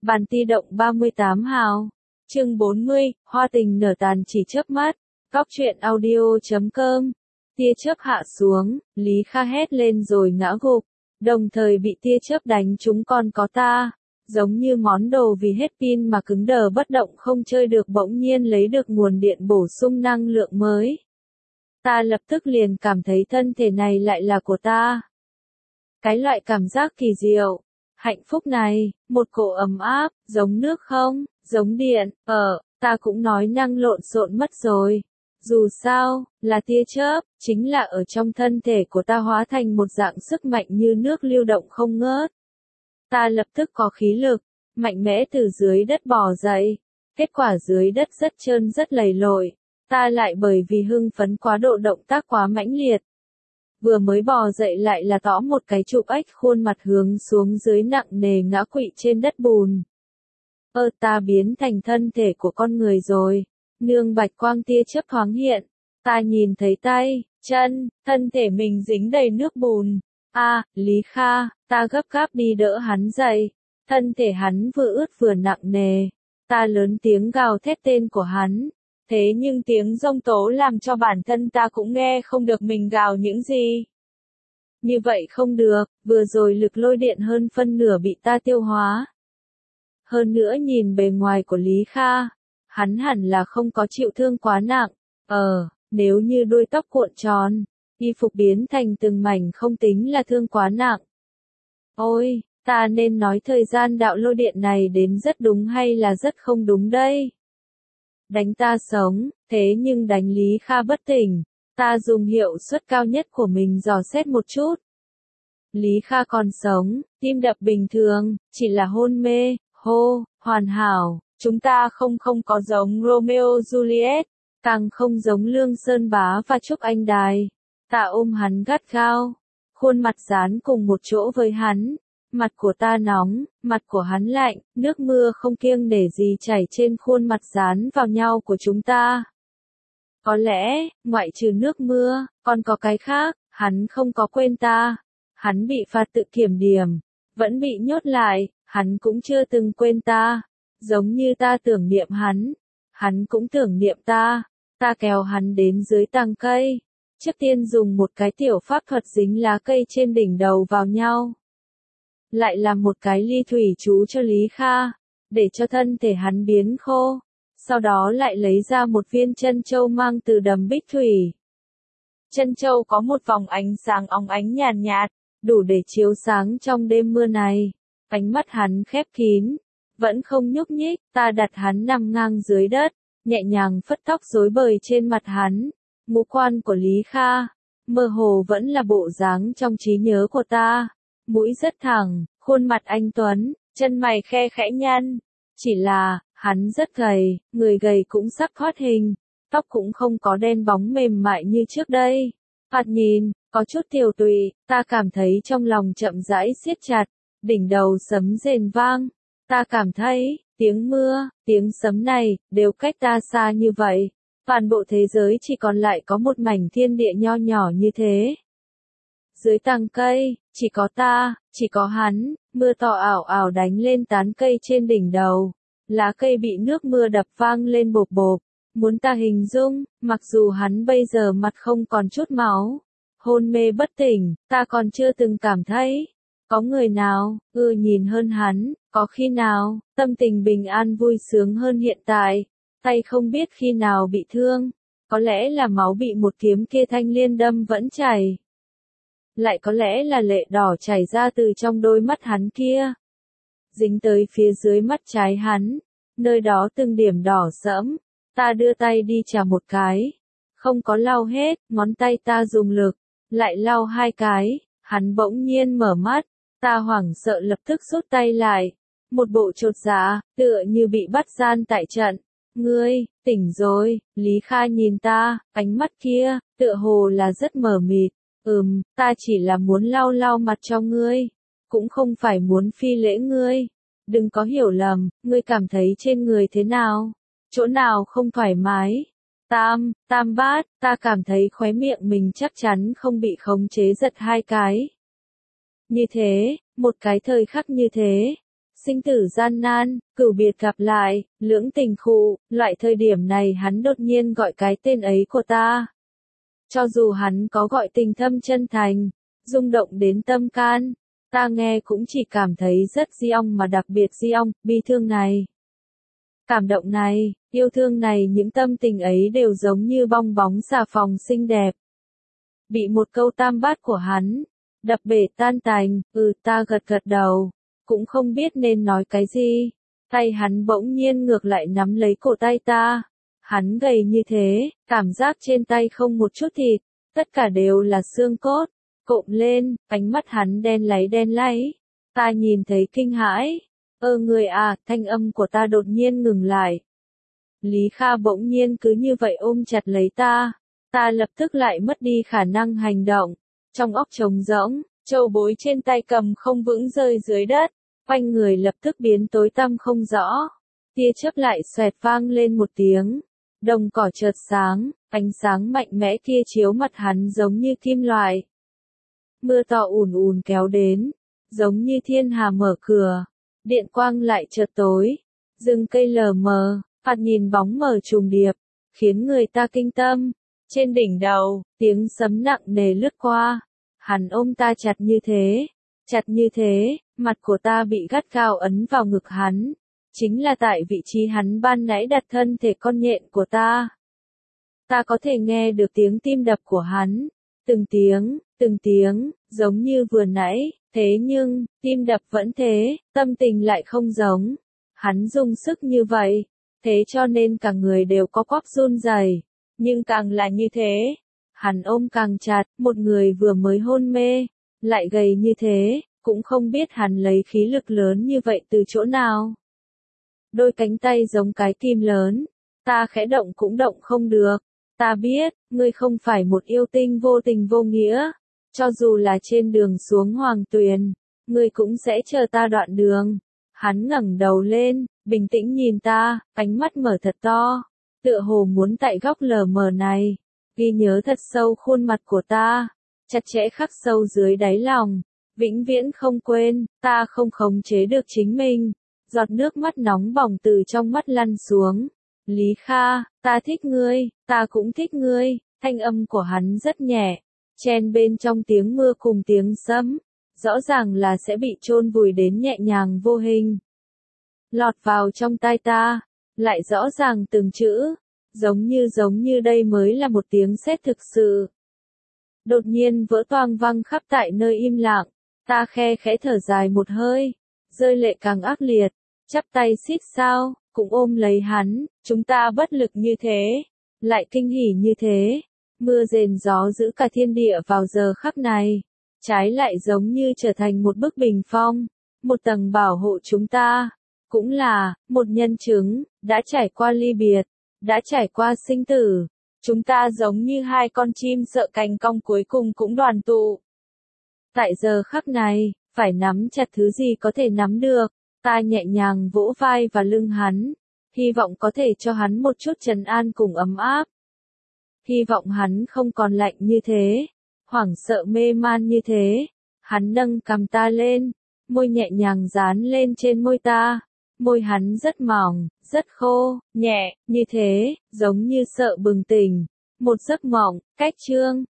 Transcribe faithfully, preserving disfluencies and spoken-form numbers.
Bàn ti động ba mươi tám hào. Chương bốn mươi, hoa tình nở tàn chỉ chớp mắt. Góc truyện audio chấm com. Tia chớp hạ xuống, Lý Kha hét lên rồi ngã gục, đồng thời bị tia chớp đánh trúng con có ta. Giống như món đồ vì hết pin mà cứng đờ bất động không chơi được bỗng nhiên lấy được nguồn điện bổ sung năng lượng mới. Ta lập tức liền cảm thấy thân thể này lại là của ta. Cái loại cảm giác kỳ diệu, hạnh phúc này, một cỗ ấm áp, giống nước không, giống điện, ờ, ta cũng nói năng lộn xộn mất rồi. Dù sao, là tia chớp, chính là ở trong thân thể của ta hóa thành một dạng sức mạnh như nước lưu động không ngớt. Ta lập tức có khí lực, mạnh mẽ từ dưới đất bò dậy. Kết quả dưới đất rất trơn rất lầy lội. Ta lại bởi vì hưng phấn quá độ động tác quá mãnh liệt. Vừa mới bò dậy lại là tõ một cái chụp ếch khuôn mặt hướng xuống dưới nặng nề ngã quỵ trên đất bùn. Ơ ta biến thành thân thể của con người rồi. Nương bạch quang tia chớp thoáng hiện. Ta nhìn thấy tay, chân, thân thể mình dính đầy nước bùn. A, à, Lý Kha, ta gấp gáp đi đỡ hắn dậy. Thân thể hắn vừa ướt vừa nặng nề. Ta lớn tiếng gào thét tên của hắn. Thế nhưng tiếng rông tố làm cho bản thân ta cũng nghe không được mình gào những gì. Như vậy không được, vừa rồi lực lôi điện hơn phân nửa bị ta tiêu hóa. Hơn nữa nhìn bề ngoài của Lý Kha, hắn hẳn là không có chịu thương quá nặng. Ờ, nếu như đuôi tóc cuộn tròn, y phục biến thành từng mảnh không tính là thương quá nặng. Ôi, ta nên nói thời gian đạo lôi điện này đến rất đúng hay là rất không đúng đây? Đánh ta sống, thế nhưng đánh Lý Kha bất tỉnh. Ta dùng hiệu suất cao nhất của mình dò xét một chút. Lý Kha còn sống, tim đập bình thường, chỉ là hôn mê, hô, hoàn hảo. Chúng ta không không có giống Romeo Juliet, càng không giống Lương Sơn Bá và Trúc Anh Đài. Ta ôm hắn gắt gao, khuôn mặt dán cùng một chỗ với hắn. Mặt của ta nóng, mặt của hắn lạnh, nước mưa không kiêng nể gì chảy trên khuôn mặt dán vào nhau của chúng ta. Có lẽ, ngoại trừ nước mưa, còn có cái khác, hắn không có quên ta. Hắn bị phạt tự kiểm điểm, vẫn bị nhốt lại, hắn cũng chưa từng quên ta. Giống như ta tưởng niệm hắn, hắn cũng tưởng niệm ta. Ta kéo hắn đến dưới tàng cây. Trước tiên dùng một cái tiểu pháp thuật dính lá cây trên đỉnh đầu vào nhau. Lại làm một cái ly thủy chú cho Lý Kha, để cho thân thể hắn biến khô. Sau đó lại lấy ra một viên chân châu mang từ đầm bích thủy. Chân châu có một vòng ánh sáng óng ánh nhàn nhạt, đủ để chiếu sáng trong đêm mưa này. Ánh mắt hắn khép kín, vẫn không nhúc nhích. Ta đặt hắn nằm ngang dưới đất, nhẹ nhàng phất tóc rối bời trên mặt hắn. Ngũ quan của Lý Kha, mơ hồ vẫn là bộ dáng trong trí nhớ của ta. Mũi rất thẳng, khuôn mặt anh tuấn, chân mày khe khẽ nhăn. Chỉ là, hắn rất gầy, người gầy cũng sắc thoát hình, tóc cũng không có đen bóng mềm mại như trước đây. Thoạt nhìn, có chút tiều tụy, ta cảm thấy trong lòng chậm rãi siết chặt, đỉnh đầu sấm rền vang. Ta cảm thấy, tiếng mưa, tiếng sấm này, đều cách ta xa như vậy. Toàn bộ thế giới chỉ còn lại có một mảnh thiên địa nho nhỏ như thế. Dưới tàng cây, chỉ có ta, chỉ có hắn, mưa to ảo ảo đánh lên tán cây trên đỉnh đầu. Lá cây bị nước mưa đập vang lên bộp bộp. Muốn ta hình dung, mặc dù hắn bây giờ mặt không còn chút máu, hôn mê bất tỉnh, ta còn chưa từng cảm thấy. Có người nào, ưa nhìn hơn hắn, có khi nào, tâm tình bình an vui sướng hơn hiện tại, tay không biết khi nào bị thương. Có lẽ là máu bị một kiếm kia thanh liên đâm vẫn chảy. Lại có lẽ là lệ đỏ chảy ra từ trong đôi mắt hắn kia. Dính tới phía dưới mắt trái hắn. Nơi đó từng điểm đỏ sẫm. Ta đưa tay đi chà một cái. Không có lau hết, ngón tay ta dùng lực. Lại lau hai cái. Hắn bỗng nhiên mở mắt. Ta hoảng sợ lập tức rút tay lại. Một bộ chột dạ, tựa như bị bắt gian tại trận. Ngươi, tỉnh rồi. Lý Kha nhìn ta, ánh mắt kia, tựa hồ là rất mờ mịt. Ừm, ta chỉ là muốn lau lau mặt cho ngươi, cũng không phải muốn phi lễ ngươi. Đừng có hiểu lầm, ngươi cảm thấy trên người thế nào? Chỗ nào không thoải mái? Tam, tam bát, ta cảm thấy khóe miệng mình chắc chắn không bị khống chế giật hai cái. Như thế, một cái thời khắc như thế, sinh tử gian nan, cửu biệt gặp lại, lưỡng tình khụ, loại thời điểm này hắn đột nhiên gọi cái tên ấy của ta. Cho dù hắn có gọi tình thâm chân thành, rung động đến tâm can, ta nghe cũng chỉ cảm thấy rất di ong mà đặc biệt di ong, bi thương này. Cảm động này, yêu thương này, những tâm tình ấy đều giống như bong bóng xà phòng xinh đẹp. Bị một câu tam bát của hắn đập bể tan tành, ừ ta gật gật đầu, cũng không biết nên nói cái gì. Tay hắn bỗng nhiên ngược lại nắm lấy cổ tay ta. Hắn gầy như thế, cảm giác trên tay không một chút thịt, tất cả đều là xương cốt, cộm lên, ánh mắt hắn đen láy đen láy. Ta nhìn thấy kinh hãi, ơ người à, thanh âm của ta đột nhiên ngừng lại. Lý Kha bỗng nhiên cứ như vậy ôm chặt lấy ta, ta lập tức lại mất đi khả năng hành động, trong óc trống rỗng, châu bối trên tay cầm không vững rơi dưới đất, quanh người lập tức biến tối tăm không rõ. Tia chớp lại xoẹt vang lên một tiếng, đồng cỏ chợt sáng, ánh sáng mạnh mẽ kia chiếu mặt hắn giống như kim loại. Mưa to ùn ùn kéo đến, giống như thiên hà mở cửa, điện quang lại chợt tối, rừng cây lờ mờ, phạt nhìn bóng mờ trùng điệp, khiến người ta kinh tâm. Trên đỉnh đầu, tiếng sấm nặng nề lướt qua, hắn ôm ta chặt như thế, chặt như thế, mặt của ta bị gắt gao ấn vào ngực hắn, chính là tại vị trí hắn ban nãy đặt thân thể con nhện của ta. Ta có thể nghe được tiếng tim đập của hắn, từng tiếng, từng tiếng, giống như vừa nãy, thế nhưng, tim đập vẫn thế, tâm tình lại không giống. Hắn dùng sức như vậy, thế cho nên cả người đều có quắp run rẩy, nhưng càng là như thế, hắn ôm càng chặt, một người vừa mới hôn mê, lại gầy như thế, cũng không biết hắn lấy khí lực lớn như vậy từ chỗ nào. Đôi cánh tay giống cái kim lớn, ta khẽ động cũng động không được. Ta biết, ngươi không phải một yêu tinh vô tình vô nghĩa, cho dù là trên đường xuống Hoàng Tuyền, ngươi cũng sẽ chờ ta đoạn đường. Hắn ngẩng đầu lên, bình tĩnh nhìn ta, ánh mắt mở thật to, tựa hồ muốn tại góc lờ mờ này, ghi nhớ thật sâu khuôn mặt của ta, chặt chẽ khắc sâu dưới đáy lòng, vĩnh viễn không quên. Ta không khống chế được chính mình, giọt nước mắt nóng bỏng từ trong mắt lăn xuống. Lý Kha, ta thích ngươi, ta cũng thích ngươi. Thanh âm của hắn rất nhẹ, chen bên trong tiếng mưa cùng tiếng sấm, rõ ràng là sẽ bị chôn vùi đến nhẹ nhàng vô hình. Lọt vào trong tai ta, lại rõ ràng từng chữ, giống như giống như đây mới là một tiếng sét thực sự. Đột nhiên vỡ toang vang khắp tại nơi im lặng, ta khe khẽ thở dài một hơi, rơi lệ càng ác liệt, chắp tay xít sao, cũng ôm lấy hắn. Chúng ta bất lực như thế, lại kinh hỉ như thế, mưa rền gió giữ cả thiên địa vào giờ khắc này, trái lại giống như trở thành một bức bình phong, một tầng bảo hộ chúng ta, cũng là một nhân chứng, đã trải qua ly biệt, đã trải qua sinh tử, chúng ta giống như hai con chim sợ cành cong cuối cùng cũng đoàn tụ. Tại giờ khắc này, phải nắm chặt thứ gì có thể nắm được, ta nhẹ nhàng vỗ vai và lưng hắn, hy vọng có thể cho hắn một chút trấn an cùng ấm áp. Hy vọng hắn không còn lạnh như thế, hoảng sợ mê man như thế. Hắn nâng cằm ta lên, môi nhẹ nhàng dán lên trên môi ta. Môi hắn rất mỏng, rất khô, nhẹ, như thế, giống như sợ bừng tỉnh. Một giấc mộng, cách chương.